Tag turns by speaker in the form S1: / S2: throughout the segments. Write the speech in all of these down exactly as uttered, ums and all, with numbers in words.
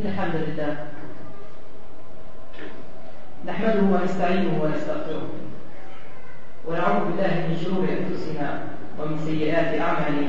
S1: إن الحمد لله نحمده ونستعينه ونستغفره ونعوذ بالله من شرور أنفسنا ومن سيئات أعمالنا.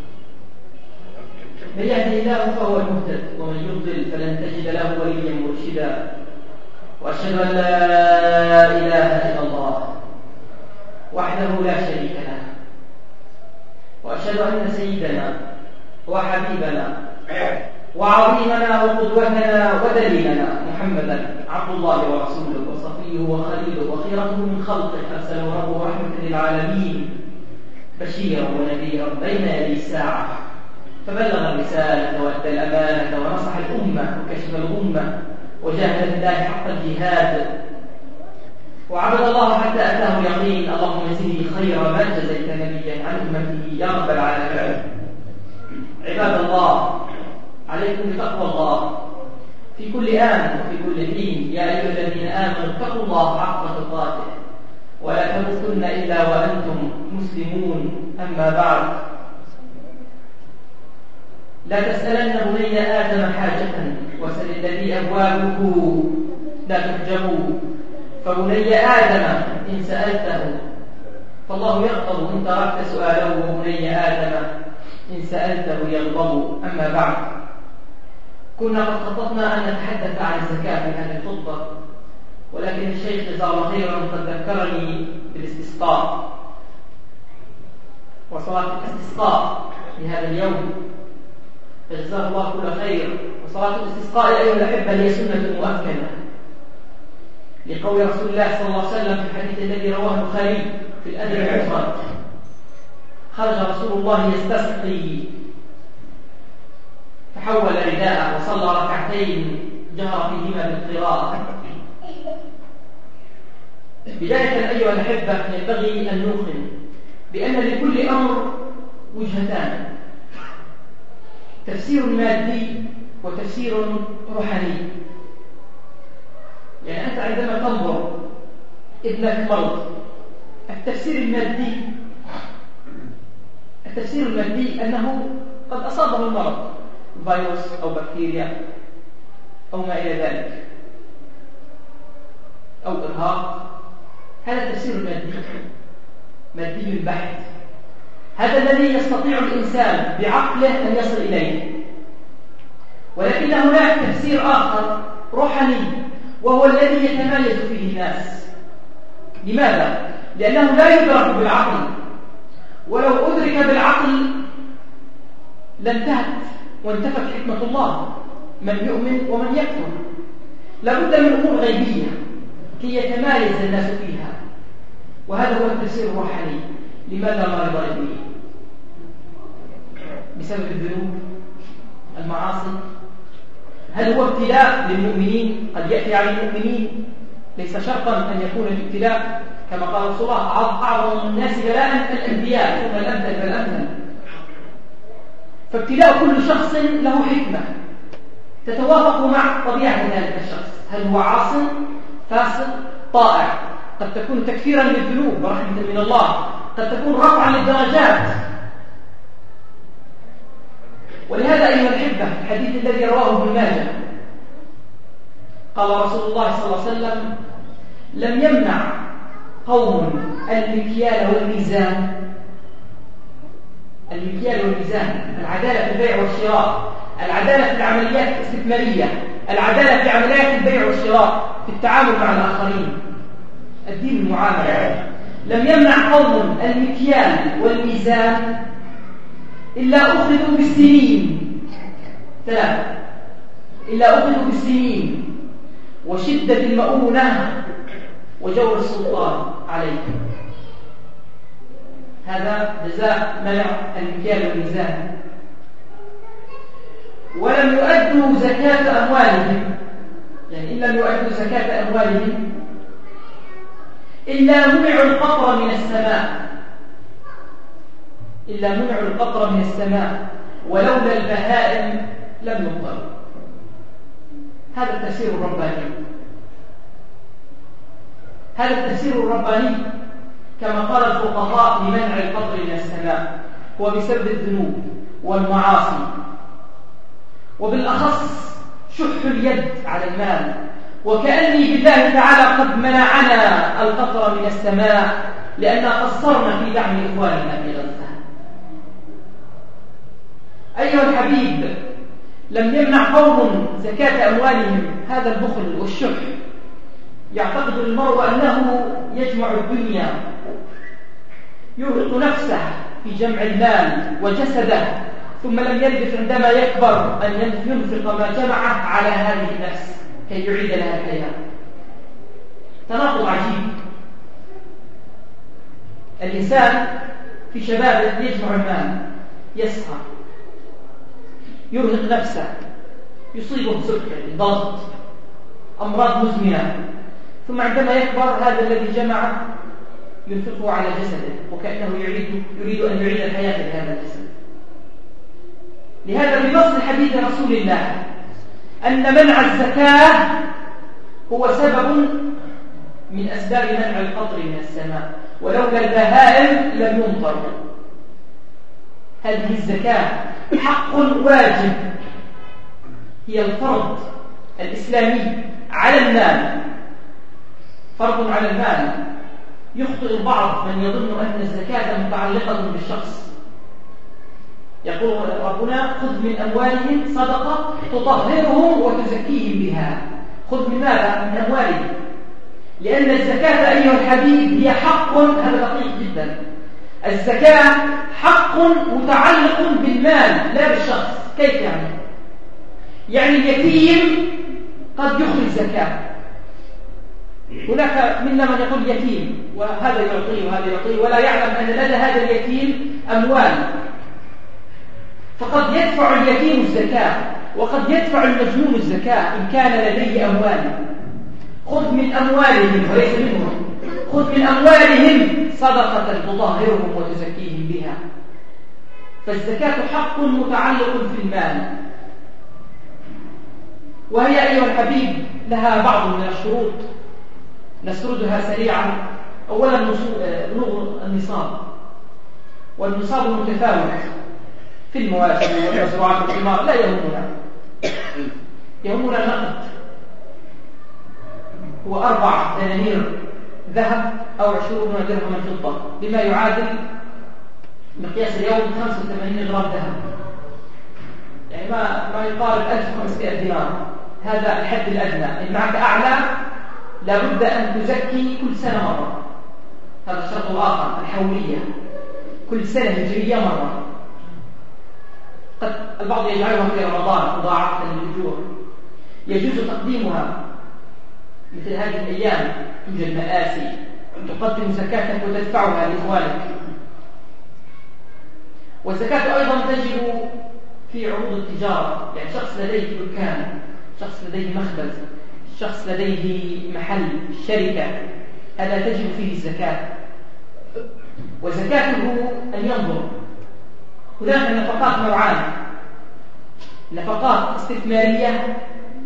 S1: من يهده الله فهو المهتد ومن يضلل فلن تجد له وليا مرشدا. وأشهد أن لا إله إلا الله وحده لا شريك له، وأشهد أن سيدنا وحبيبنا وعظيمنا وقدوتنا ودليلنا محمدا عبد الله ورسوله وصفيه وخليله وخيرته من خلقه، أرسله ربه رحمة للعالمين بشيرا ونذيرا بين يدي الساعة، فبلغ الرسالة وأدى الأمانة ونصح الأمة وكشف الغمة وجاهد بالله حق الجهاد وعبد الله حتى أتاه اليقين. اللهم زده خير ما جزيت نبيا عن أمته يا رب العالمين. عباد الله، عليكم بتقوى الله في كل آن وفي كل حين. يا أيها الذين آمنوا اتقوا الله حق تقاته ولا تموتن إلا وأنتم مسلمون. أما بعد، لا تسألن بني آدم حاجة وسل الذي أبوابه لا تحجب. فبني آدم إن سألته فالله يغضب إن تركت سؤاله، وبني آدم إن سألته يغضب. أما بعد، كنا قد خططنا أن نتحدث عن الزكاة في هذه الخطبة، ولكن الشيخ جزاه الله خيرا قد ذكرني بالاستسقاء وصلاة الاستسقاء لهذا اليوم، فجزاه الله كل خير. وصلاة الاستسقاء أيها الأحبة هي سنة مؤكدة لقول رسول الله صلى الله عليه وسلم في الحديث الذي رواه البخاري في الأدب المفرد: خرج رسول الله يستسقي فحول رداءه وصلى ركعتين جهر فيهما بالقراءة. بداية أيها الأحبة، ينبغي أن نوقن بأن لكل أمر وجهتان: تفسير مادي وتفسير روحاني. يعني أنت عندما تنظر ابنك مرض، التفسير المادي التفسير المادي أنه قد أصابه المرض، فيروس أو بكتيريا أو ما إلى ذلك، أو إرهاق. هذا التفسير المادي مادي البحث، هذا الذي يستطيع الإنسان بعقله أن يصل إليه. ولكن هناك تفسير آخر روحاني، وهو الذي يتميز فيه الناس. لماذا؟ لأنه لا يدرك بالعقل، ولو أدرك بالعقل لانتهت وانتفت حكمة الله، من يؤمن ومن يكفر. لابد من أمور غيبية كي يتمايز الناس فيها، وهذا هو التفسير الروحاني. لماذا مرض ابني؟ بسبب الذنوب، المعاصي. هل هو ابتلاء للمؤمنين؟ قد يأتي على المؤمنين، ليس شرطا أن يكون الابتلاء كما قال رسول الله: أعظم الناس بلاء الأنبياء ثم الأمثل فالأمثل. فابتلاء كل شخص له حكمة تتوافق مع طبيعة ذلك الشخص. هل هو عاص، فاسق، طائع؟ قد تكون تكفيرا للذنوب ورحمة من الله، قد تكون رفعا للدرجات. ولهذا أيها الأحبة، الحديث الذي رواه ابن ماجه قال رسول الله صلى الله عليه وسلم: لم يمنع قوم المكيال والميزان. المكيال والميزان، العدالة في البيع والشراء، العدالة في العمليات الاستثمارية، العدالة في عمليات البيع والشراء، في التعامل مع الآخرين، الدين المعاملة. لم يمنع قوم المكيال والميزان إلا أخذوا بالسنين. ثلاثة: إلا أخذوا بالسنين وشدة المؤونة وجور السلطان عليكم. هذا جزاء منع المكيال والميزان. ولم يؤدوا زكاة أموالهم، يعني إن لم يؤدوا زكاة أموالهم إلا منعوا القطر من السماء إلا منعوا القطر من السماء ولولا البهائم لم يمطر. هذا التفسير الرباني. هذا التفسير الرباني كما قال الفقهاء لمنع القطر من السماء هو بسبب الذنوب والمعاصي، وبالأخص شح اليد على المال، وكأني بالله تعالى قد منعنا القطر من السماء لأننا قصرنا في دعم إخواننا في غزة. أيها الحبيب، لم يمنع قوم زكاة أموالهم هذا البخل والشح. يعتقد المرء أنه يجمع الدنيا، يرهق نفسه في جمع المال وجسده، ثم لم يلبث عندما يكبر أن ينفق ما جمعه على هذه النفس كي يعيد لها الحياة. تناقض عجيب. الإنسان في شبابه يجمع المال، يسهر، يرهق نفسه، يصيبه سكر، ضغط، أمراض مزمنة، ثم عندما يكبر هذا الذي جمع ينفقه على جسده وكأنه يريد, يريد أن يعيد الحياة لهذا الجسد. لهذا بنص حديث رسول الله أن منع الزكاة هو سبب من أسباب منع القطر من السماء، ولولا البهائم لم يمطر. هذه الزكاة حق واجب، هي الفرض الإسلامي على المال، فرض على المال. يخطئ البعض من يظن أن الزكاة متعلقة بالشخص. يقول ربنا: خذ من أموالهم صدقة تطهرهم وتزكيهم بها. خذ من ماذا؟ من أموالهم، لأن الزكاة أيها الحبيب هي حق. هذا دقيق جدا. الزكاة حق متعلق بالمال لا بالشخص. كيف يعني؟ يعني اليتيم قد يخرج زكاة. هناك منا من يقول يتيم وهذا يعطيه وهذا يعطيه ولا يعلم أن لدى هذا اليتيم أموال، فقد يدفع اليتيم الزكاة وقد يدفع المجنون الزكاة إن كان لديه أموال. خذ من أموالهم وليس منهم، خذ من أموالهم صدقة تطهرهم وتزكيهم بها. فالزكاة حق متعلق في المال، وهي أيها الحبيب لها بعض من الشروط نسردها سريعا. أولا بلوغ النصاب، والنصاب متفاوت في المواشي والمزروعات والثمار. لا يهمنا، يهمنا النقد، هو أربع دنانير ذهب أو عشرون درهما فضة، بما يعادل مقياس اليوم خمسة وثمانين غرام ذهب، يعني ما ما يقارب ألف وخمسمائة دينار. هذا الحد الأدنى. إن معك أعلى لابد أن تزكي كل سنة مرة. هذا الشرط الآخر، الحولية، كل سنة هجرية مرة. قد البعض يجعلها في رمضان مضاعفة للأجور، يجوز تقديمها. مثل هذه الأيام توجد مآسي، تقدم زكاتك وتدفعها لإخوانك. والزكاة أيضا تجب في عروض التجارة، يعني شخص لديه دكان، شخص لديه مخبز، شخص لديه محل، شركة، هذا تجب فيه الزكاة. وزكاته أن ينظر. هناك نفقات نوعان: نفقات استثمارية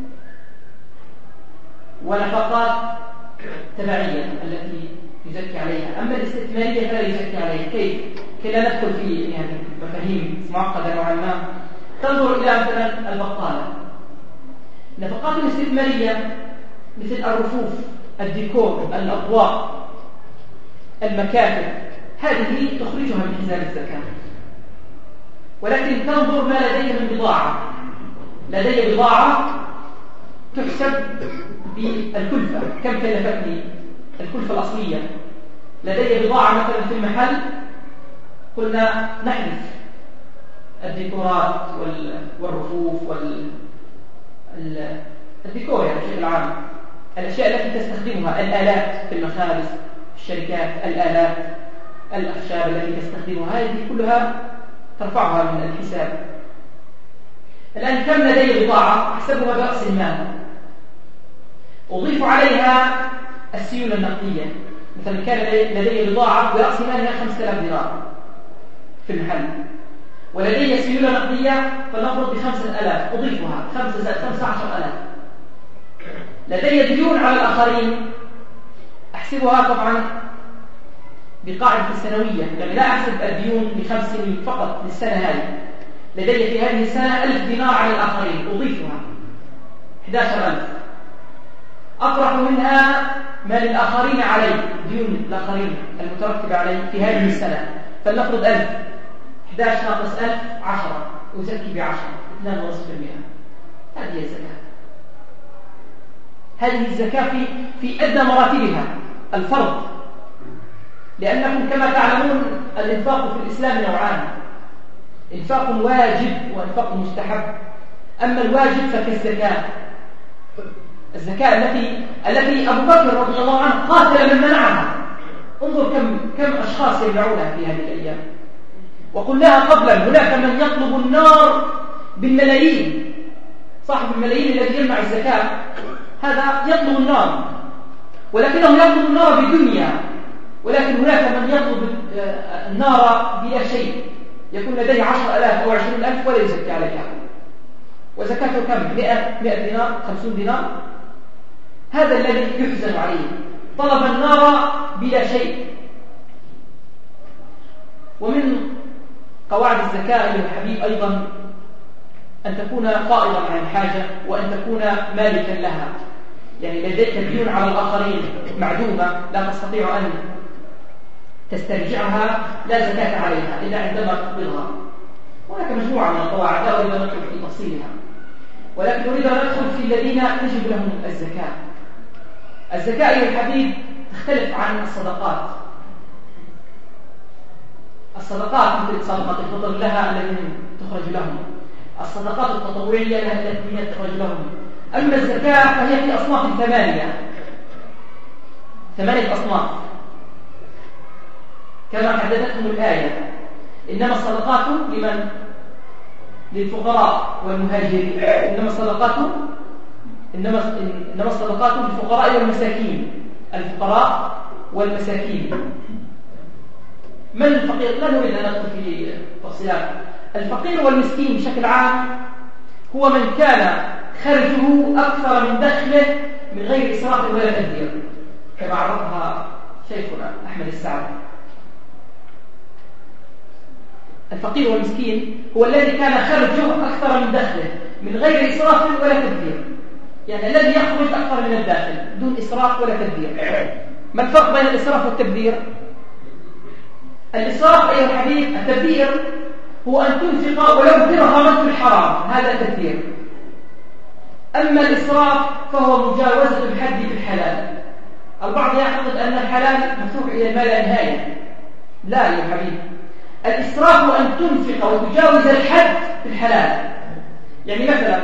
S1: ونفقات تبعية التي يزكي عليها. أما الاستثمارية فلا يزكي عليها. كيف؟ كي لا ندخل في يعني مفاهيم معقدة نوعا ما. تنظر إلى مثلا البقالة. النفقات الاستثمارية مثل الرفوف، الديكور، الأضواء، المكاتب، هذه تخرجها من حساب الزكاة. ولكن تنظر ما لديه من بضاعة. لدي بضاعة تحسب بالكلفة، كم كلفتني الكلفة الأصلية. لدي بضاعة مثلا في المحل، قلنا نحذف الديكورات والرفوف وال الديكور يعني بشكل عام، الأشياء التي تستخدمها، الآلات في المخابز، في الشركات، الآلات، الأخشاب التي تستخدمها، هذه كلها ترفعها من الحساب. الآن كم لدي بضاعة أحسبها برأس المال، أضيف عليها السيولة النقدية. مثلا كان لدي بضاعة برأس مالها خمسة آلاف دينار في المحل، ولدي سيولة نقدية فنفرض بخمسة آلاف، أضيفها خمسة عشر آلاف. لدي ديون على الآخرين، أحسبها طبعا بقاعدة السنوية، يعني لا أحسب الديون بخمس سنين فقط للسنة هذه. لدي في هذه السنة ألف دينار على الآخرين، أضيفها أحد عشر ألف. أطرح منها ما للآخرين علي، ديون الآخرين المترتبة علي في هذه السنة، فلنفرض ألف. أحد عشر ناقص ألف عشرة، أزكي بعشرة، اثنان ونصف بالمئة. هذه هي الزكاة. هذه الزكاة في في أدنى مراتبها، الفرض. لأنكم كما تعلمون الإنفاق في الإسلام نوعان: إنفاق واجب وإنفاق مستحب. أما الواجب فكالزكاة، الزكاة التي التي أبو بكر رضي الله عنه قاتل من منعها. انظر كم كم أشخاص يمنعونها في هذه الأيام. وقلناها قبلا: هناك من يطلب النار بالملايين. صاحب الملايين الذي يمنع الزكاة هذا يطلب النار، ولكنه يطلب النار بدنيا. ولكن هناك من يطلب النار بلا شيء، يكون لديه عشر ألاف أو عشرين ألف ولا يزكي عليها. وزكاته كم؟ مئة, مئة دينار، خمسون دينار. هذا الذي يحزن عليه، طلب النار بلا شيء. ومن قواعد الزكاة أيها الحبيب أيضا أن تكون فائضا عن الحاجة، وأن تكون مالكا لها. يعني لديك ديون على الآخرين معدومة لا تستطيع أن تسترجعها، لا زكاة عليها إلا عندما تقبضها. هناك مجموعة من القواعد لا أريد أن ندخل في تفصيلها، ولكن أريد أن ندخل في الذين تجب لهم الزكاة. الزكاة أيها الحبيب تختلف عن الصدقات. الصدقات مثل صدقة الفطر لها الذين تخرج لهم، الصدقات التطوعية لها التي تخرج لهم. أما الزكاة فهي في أصناف ثمانية، ثمانية أصناف كما حددتهم الآية: إنما الصدقات لمن؟ للفقراء والمهاجرين. إنما الصدقات إنما إنما الصدقات للفقراء والمساكين. الفقراء والمساكين. من الفقير؟ لا نريد أن ندخل في تفصيلات. الفقير والمسكين بشكل عام هو من كان خرجه أكثر من دخله من غير إسراف ولا تبذير، كما عرفها شيخنا أحمد السعدي. الفقير والمسكين هو الذي كان خرجه أكثر من دخله من غير إسراف ولا تبذير، يعني الذي يخرج أكثر من الداخل دون إسراف ولا تبذير. ما الفرق بين الإسراف والتبذير؟ الإسراف أيها الحبيب، التبذير هو أن تنفق ولو درهما في الحرام، هذا تبذير. أما الإسراف فهو مجاوزة الحد في الحلال. البعض يعتقد أن الحلال مفتوح إلى ما لا نهاية. لا يا حبيبي، الإسراف أن تنفق وتجاوز الحد في الحلال. يعني مثلا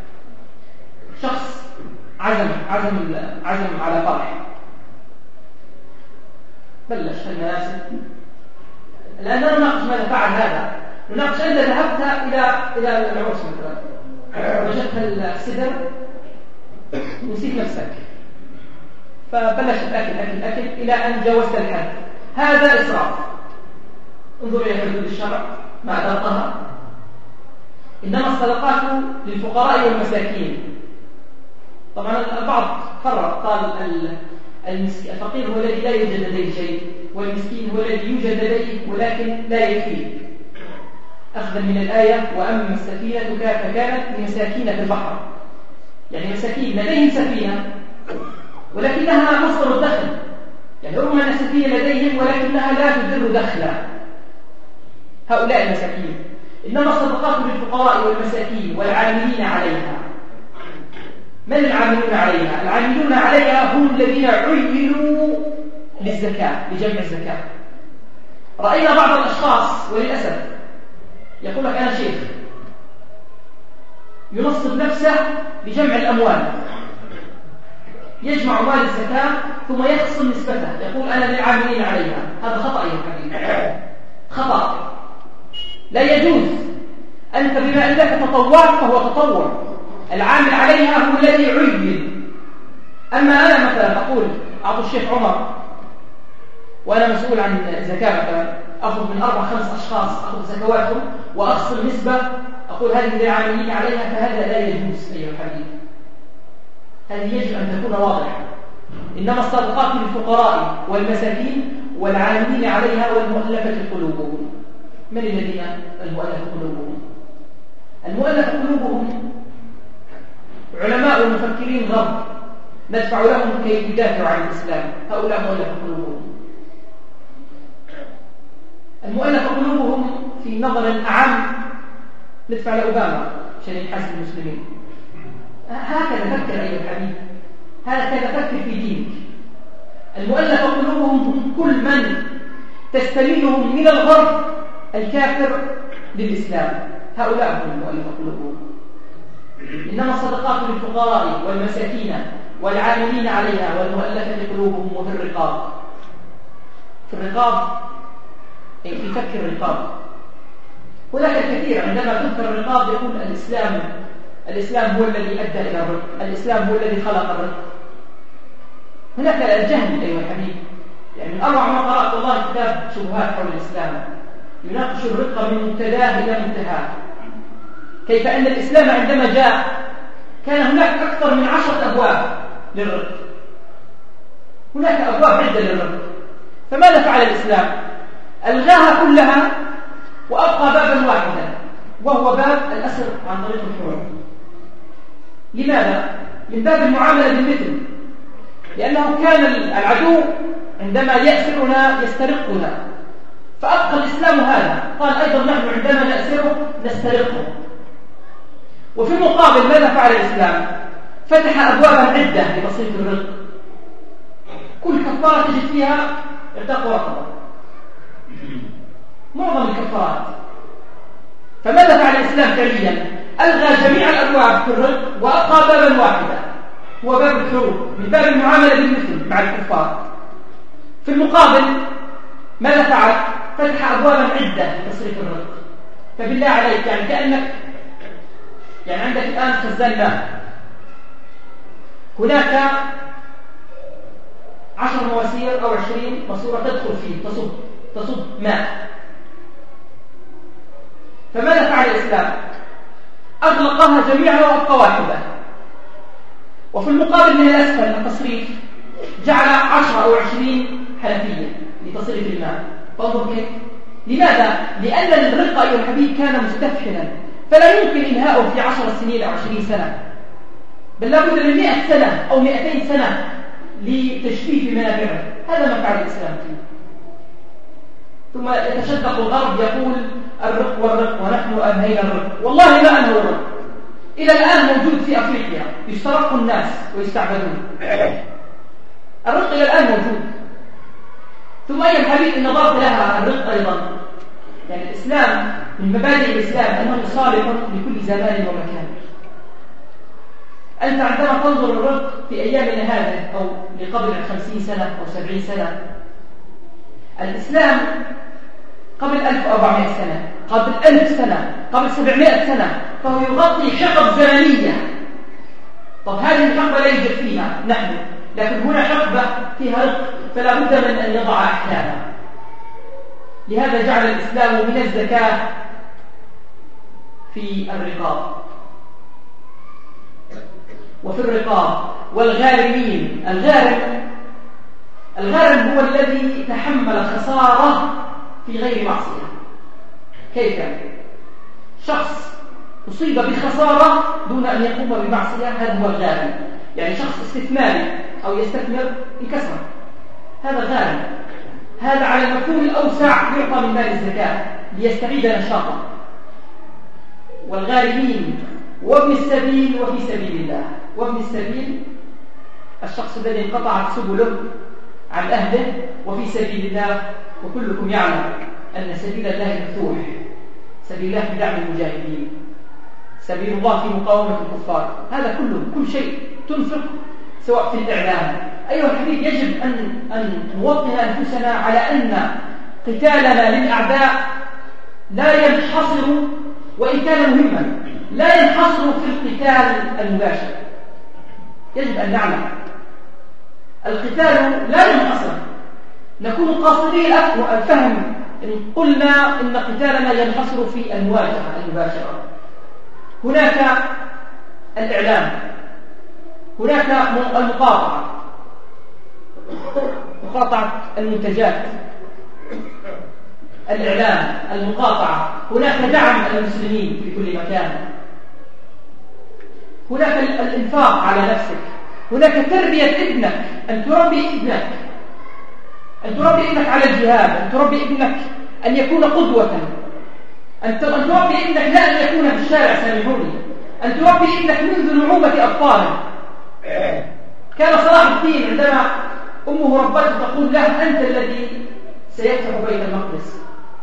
S1: شخص عزم عزم عزم على فرح، بلش المناسك. الآن لا نناقش ماذا فعل هذا، نناقش أنت ذهبت إلى إلى العرس مثلا، وجدت السدر ونسيت نفسك، فبلشت أكل أكل أكل إلى أن جاوزت الحد. هذا إسراف. انظر إلى حدود الشرع ما أدركها. إنما الصدقات للفقراء والمساكين. طبعا البعض فرق، قال الفقير هو الذي لا يوجد لديه شيء، والمسكين هو الذي يوجد لديه ولكن لا يكفيه، أخذا من الآية: وأما السفينة فكانت لمساكين في البحر. يعني مساكين لديهم سفينة ولكنها مصدر الدخل، يعني رغم أن السفينة لديهم ولكنها لا تدر دخلا. هؤلاء المساكين. إنما الصدقات للفقراء والمساكين والعاملين عليها. من العاملون عليها؟ العاملون عليها هم الذين عينوا للزكاة، لجمع الزكاة. رأينا بعض الأشخاص وللأسف يقول لك: أنا شيخ، ينصب نفسه لجمع الأموال، يجمع مال الزكاة ثم يخصم نسبته، يقول: أنا للعاملين عليها. هذا خطأ يا حبيبي، خطأ، لا يجوز. أنت بما أنك تطوعت فهو تطوع، العامل عليها هو الذي عين. أما أنا مثلا أقول أعطوا الشيخ عمر وأنا مسؤول عن زكاة مثلا، أخذ من أربع خمس أشخاص أخذ زكواتهم وأخصم نسبة، أقول هذه للعاملين عليها، فهذا لا يجوز أيها الحبيب. هذه يجب أن تكون واضحة. إنما الصدقات للفقراء والمساكين والعاملين عليها والمؤلفة قلوبهم. من الذين المؤلفة قلوبهم؟ المؤلفة قلوبهم علماء ومفكرين غرب ندفع لهم كي يدافعوا عن الإسلام، هؤلاء مؤلف قلوبهم. المؤلف قلوبهم في نظر أعم ندفع لأوباما عشان يحاسب المسلمين. هكذا فكر أيها الحبيب، هكذا فكر في دينك. المؤلف قلوبهم هم كل من تستميلهم من الغرب الكافر للإسلام، هؤلاء هم المؤلف قلوبهم. إنما الصدقات للفقراء والمساكين والعاملين عليها والمؤلفة قلوبهم وفي الرقاب. في الرقاب أي في فك الرقاب. هناك الكثير عندما تذكر الرقاب يقول الإسلام الإسلام هو الذي أدى إلى الرق، الإسلام هو الذي خلق الرق. هناك الجهل أيها الحبيب، يعني من أروع ما قرأت والله كتاب شبهات حول الإسلام يناقش الرق من مبتداه إلى منتهاه، كيف أن الإسلام عندما جاء كان هناك أكثر من عشرة أبواب للرق، هناك أبواب عدة للرق. فماذا فعل الإسلام؟ ألغاها كلها وأبقى بابا واحدا، وهو باب الأسر عن طريق الحروب. لماذا؟ من باب المعاملة بالمثل، لأنه كان العدو عندما يأسرنا يسترقنا، فأبقى الإسلام هذا، قال أيضا نحن عندما نأسره نسترقه. وفي المقابل ماذا فعل الإسلام؟ فتح أبوابا عدة لتصريف الرق، كل كفارة تجد فيها اعتاق رقبة، معظم الكفارات. فماذا فعل الإسلام فعليا؟ ألغى جميع الأبواب في الرق وأبقى بابا واحدا، هو باب الحروب، من باب المعاملة بالمثل مع الكفار. في المقابل ماذا فعل؟ فتح أبوابا عدة لتصريف الرق. فبالله عليك يعني كأنك يعني عندك الآن خزان ماء، هناك عشر مواسير أو عشرين ماسورة تدخل فيه تصب تصب ماء. فماذا فعل الإسلام؟ أغلقها جميعا وأبقى واحدة. وفي المقابل من الأسفل التصريف جعل عشر أو عشرين حنفية لتصريف الماء. فانظر كيف؟ لماذا؟ لأن الرق أيها الحبيب كان مستفحلا، فلا يمكن إنهاؤه في عشر سنين أو عشرين سنة، بل لابد من مئة سنة أو مئتين سنة لتجفيف منابعه. هذا ما فعل الإسلام فيه. ثم يتشدق الغرب يقول الرق والرق ونحن أنهينا الرق. والله ما أنهوا الرق، إلى الآن موجود في أفريقيا، يسترق الناس ويستعبدون. الرق إلى الآن موجود. ثم أيها الحبيب إن ضرب لها الرق أيضا، يعني الإسلام من مبادئ الإسلام أنه صالح لكل زمان ومكان. أنت عندما تنظر الرق في أيامنا هذه أو لقبل خمسين سنة أو سبعين سنة، الإسلام قبل ألف وأربعمائة سنة، قبل ألف سنة، قبل سبعمائة سنة، فهو يغطي حقب زمنية. طب هذه الحقبة لا يوجد فيها نحن، لكن هنا حقبة فيها رق، فلا بد من أن يضع أحكاما. لهذا جعل الإسلام من الزكاة في الرقاب وفي الرقاب والغارمين. الغارم الغارم هو الذي تحمل خسارة في غير معصية. كيف؟ شخص أصيب بخسارة دون أن يقوم بمعصية، هذا هو الغارم. يعني شخص استثماري أو يستثمر انكسر، هذا غارم. هذا على المفهوم الأوسع يعطى من مال الزكاة ليستعيد نشاطه. والغارمين وابن السبيل وفي سبيل الله. وابن السبيل الشخص الذي انقطعت سبله عن أهله، وفي سبيل الله وكلكم يعلم أن سبيل الله مفتوح، سبيل الله في دعم المجاهدين، سبيل الله في مقاومة الكفار. هذا كله كل شيء تنفق سواء في الإعلام. أيها الحبيب يجب أن, أن نوطن أنفسنا على أن قتالنا للأعداء لا ينحصر، وإن كان مهما، لا ينحصر في القتال المباشر. يجب أن نعلم القتال لا ينحصر، نكون قاصري الفهم إن قلنا إن قتالنا ينحصر في المواجهة المباشرة. هناك الإعلام، هناك المقاطعة، مقاطعة المنتجات، الإعلام، المقاطعة، هناك دعم المسلمين في كل مكان، هناك الإنفاق على نفسك، هناك تربية ابنك، أن تربي ابنك أن تربي ابنك على الجهاد، أن تربي ابنك أن يكون قدوة، أن تربي ابنك لا أن يكون في الشارع، سامحوني، أن تربي ابنك منذ نعومة أطفاله. كان صلاح الدين عندما أمه ربته تقول له: أنت الذي سيفتح بيت المقدس.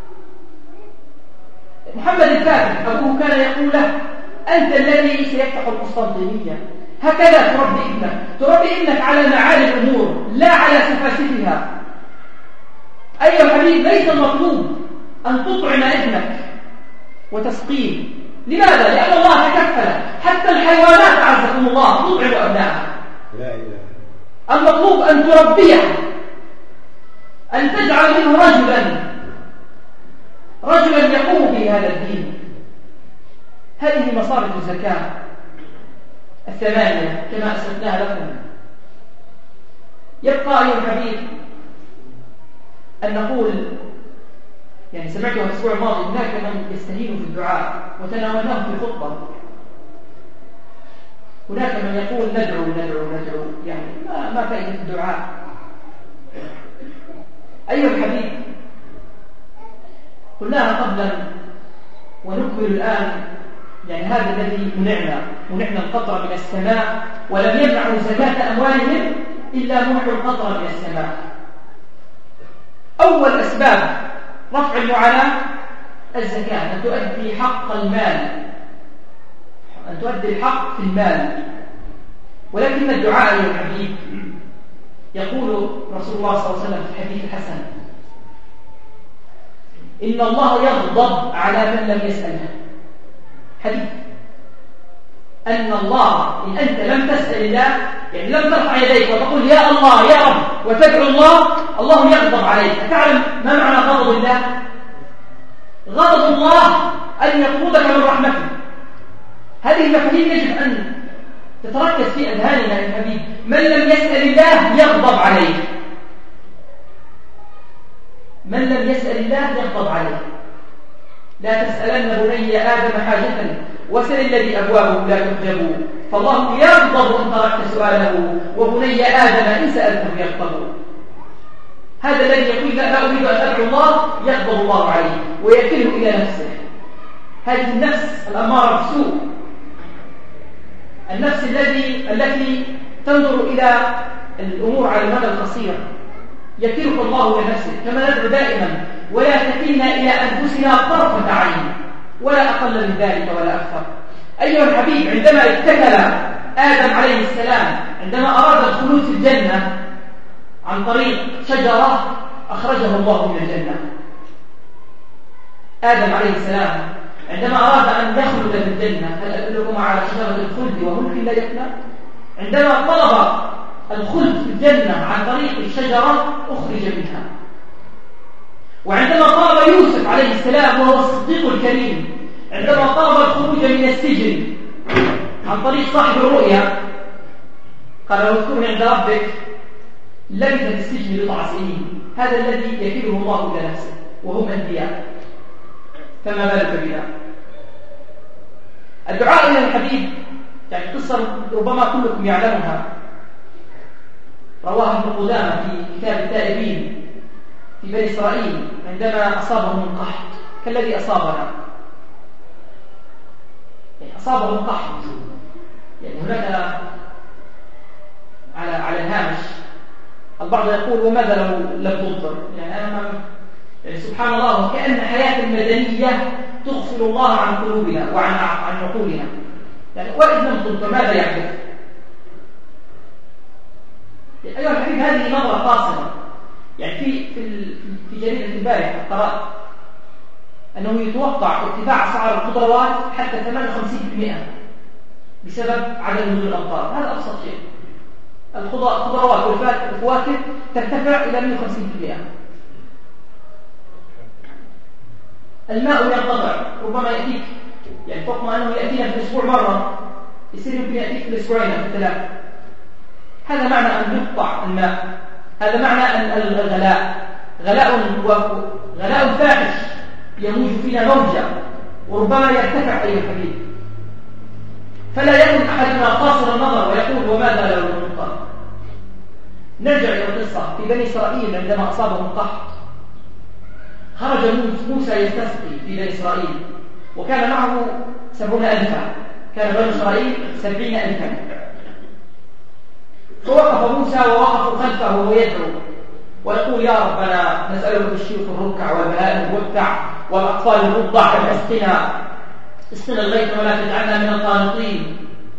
S1: محمد الفاتح أبوه كان يقول له: أنت الذي سيفتح القسطنطينية. هكذا تربي ابنك، تربي ابنك على معالي الأمور لا على سفاسفها. أيها الحبيب، ليس المطلوب أن تطعم ابنك وتسقيه. لماذا؟ لأن الله تكفل، حتى الحيوانات أعزكم الله تطعم أبنائها. لا إله. المطلوب أن تربيه، أن تجعل منه رجلا رجلا يقوم بهذا الدين. هذه مصارف الزكاة الثمانية كما أسلفناها لكم. يبقى أيها الحبيب أن نقول، يعني سمعته الأسبوع الماضي، هناك من يستهين في الدعاء وتناولناه في الخطبة. هناك من يقول: ندعو ندعو ندعو، يعني ما, ما فائدة الدعاء؟ أيها الحبيب، قلناها قبلا ونكمل الآن. يعني هذا الذي منعنا منعنا القطر من السماء، ولم يمنعوا زكاة أموالهم إلا منعوا القطر من السماء. أول أسباب رفع المعاناة الزكاة، أن تؤدي حق المال، أن تؤدي الحق في المال. ولكن الدعاء يا الحبيب، يقول رسول الله صلى الله عليه وسلم في الحديث الحسن: إن الله يغضب على من لم يسأله. حديث أن الله إن أنت لم تسأل الله، يعني لم ترفع يديك وتقول يا الله يا رب وتدعو الله، الله يغضب عليك. تعلم ما معنى غضب الله؟ غضب الله أن يطردك من رحمته. هذه المفاهيم يجب أن تتركز في أذهاننا يا حبيبي. من لم يسأل الله يغضب عليه، من لم يسأل الله يغضب عليه. لا تسألن بني آدم حاجة وسل الذي أبوابه لا تحجب، فالله يغضب إن تركت سؤاله، وبني آدم إن سألته يغضب. هذا الذي يقول لا أريد أن أدعو الله يغضب الله عليه ويكله إلى نفسه. هذه النفس الأمارة بالسوء، النفس الذي التي تنظر إلى الأمور على المدى القصير، يكلك الله إلى نفسه. كما ندعو دائما: ولا تكلنا إلى أنفسنا طرفة عين، ولا أقل من ذلك ولا أكثر. أيها الحبيب، عندما اتكل آدم عليه السلام، عندما أراد الخلود في الجنة عن طريق شجرة، أخرجه الله من الجنة. آدم عليه السلام عندما أراد أن يخلد في الجنة، هل أدلكم على شجرة الخلد وملك لا يفنى؟ عندما طلب الخلد في الجنة عن طريق الشجرة، أخرج منها. وعندما طلب يوسف عليه السلام وهو الصديق الكريم، عندما طلب الخروج من السجن عن طريق صاحب الرؤيا، قال: لو اذكرني عند ربك، لبث في السجن بضع سنين. هذا الذي يكله الله إلى نفسه وهم أنبياء، فما بالك بنا؟ الدعاء إلى الحبيب، يعني قصة ربما كلكم يعلمها، رواها ابن قدامة في كتاب التائبين في بني إسرائيل، عندما أصابهم القحط كالذي أصابنا. يعني أصابهم القحط، يعني هناك على على الهامش البعض يقول: وماذا لو لم تمطر؟ يعني أنا ما يعني سبحان الله، وكأن حياة المدنية تغفل الله عن قلوبنا وعن عن عقولنا. يعني وإذ لم تمطر ماذا يحدث؟ أيها الحبيب، هذه نظرة قاصرة. يعني في في في جريدة البارحة قرأت أنه يتوقع ارتفاع أسعار الخضروات حتى ثمانية وخمسين بالمئة بسبب عدم نزول الأمطار. هذا أبسط شيء. الخضروات والفواكه ترتفع إلى مئة وخمسين بالمئة. الماء ينقطع، ربما يأتيك يعني فوق ما أنه يأتينا في الأسبوع مرة، يصير يمكن يأتيك في الأسبوعين أو الثلاث. هذا معنى أن يقطع الماء، هذا معنى أن الغلاء غلاء غلاء فاحش يموج فينا موجة، وربما يرتفع أيها الحبيب. فلا يكن أحدنا قاصر النظر ويقول وماذا لو المنقذ. نرجع إلى القصة في بني إسرائيل عندما أصابهم قحط، خرج موسى يستسقي في بني إسرائيل وكان معه سبعون ألفا، كان بني إسرائيل سبعين ألفا، فوقف موسى ووقفوا خلفه وهو يدعو ويقول يا ربنا نسألك الشيوخ الركع والبهائم الركع والأطفال الرضع أن اسقنا اسقنا الغيث ولا تجعلنا من القانطين.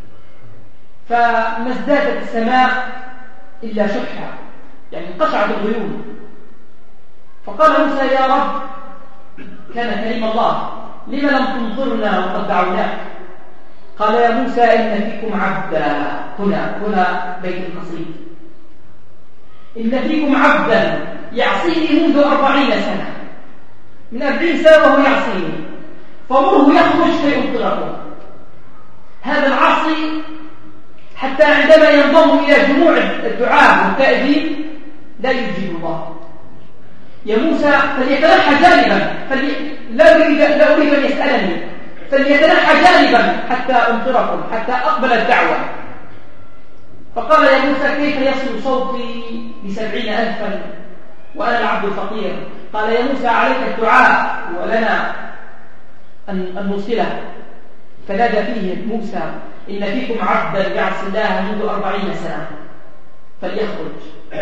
S1: فما ازدادت السماء إلا شحا، يعني انقشعت الغيوم. فقال موسى يا رب، كان كريم الله، لما لم تنظرنا وقد دعوناك؟ قال يا موسى إن فيكم عبدا، هنا هنا بيت القصيد، إن فيكم عبدا يعصيني منذ أربعين سنة، من أربعين سنة وهو يعصيني، فمره يخرج فيمطركم. هذا العاصي حتى عندما ينضم إلى جموع الدعاء والتائبين لا يجيب الله. يا موسى فليتنحى جانبا، فلي... لا أريد لا أريد أن يسألني، فليتنحى جانبا حتى أمطركم، حتى أقبل الدعوة. فقال يا موسى كيف يصل صوتي بسبعين ألفا وأنا العبد الفقير؟ قال يا موسى عليك الدعاء ولنا أن نوصله. فنادى فيه موسى إن فيكم عبدا يعصي الله منذ أربعين سنة فليخرج.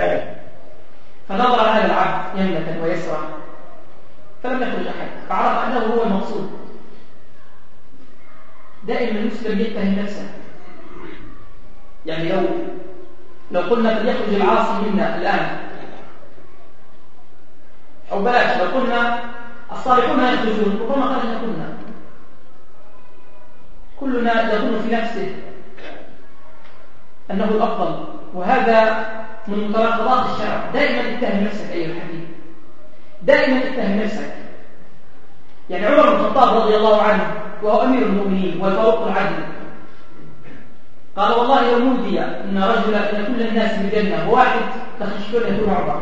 S1: فنظر هذا العبد يمنة ويسرى فلم يخرج أحد، فعرف أنه هو المقصود. دائما المسلم يتهم نفسه، يعني لو لو قلنا فليخرج العاصي منا الآن، أو بلاش لو قلنا الصالحون يخرجون، ربما قال قلنا كلنا يظن في نفسه أنه الأفضل، وهذا من متناقضات الشرع. دائما اتهم نفسك أيها الحبيب، دائما اتهم نفسك. يعني عمر بن الخطاب رضي الله عنه وهو أمير المؤمنين والفاروق العدل قال والله لو نودي أن رجلا إن كل الناس في الجنة وواحد لخشيتون يكون عمر.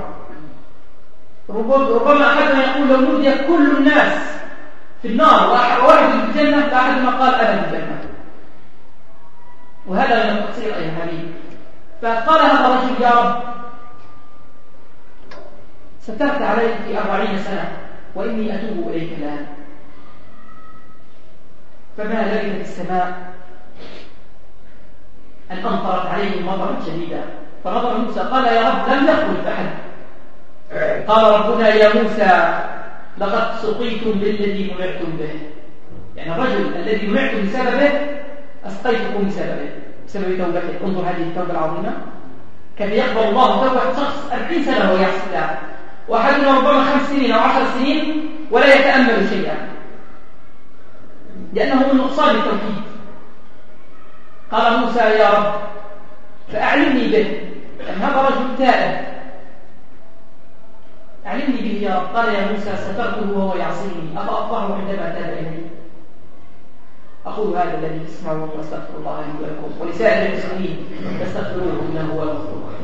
S1: ربما أحدنا يقول لو نودي كل الناس في النار وواحد في الجنة لأحدنا قال أنا في الجنة. وهذا من التقصير أيها الحبيب. فقال هذا الرجل يا رب سترت علي في أربعين سنة وإني أتوب إليك الآن. فما لبثت السماء أن أمطرت عليهم مطرا شديدا. فنظر موسى قال يا رب لم يخرج أحد. قال ربنا يا موسى لقد سقيتم بالذي منعتم به، يعني الرجل الذي منعتم بسببه أسقيتكم بسببه، بسبب توبته. انظر هذه التوبة العظيمة، كان يقبل الله توبة شخص أربعين سنة وهو يعصي الله، وأحدنا ربما خمس سنين أو عشر سنين ولا يتأمل شيئا، لأنه من نقصان التوحيد. قال موسى يا رب فأعلمني به، يعني هذا رجل تائب، أعلمني به يا رب. قال يا موسى سترته وهو يعصيني أفأطهره عندما تاب إلي؟ أقول هذا الذي تسمعون واستغفر الله لي ولكم ولسائر المسلمين فاستغفروه إنه هو الغفور.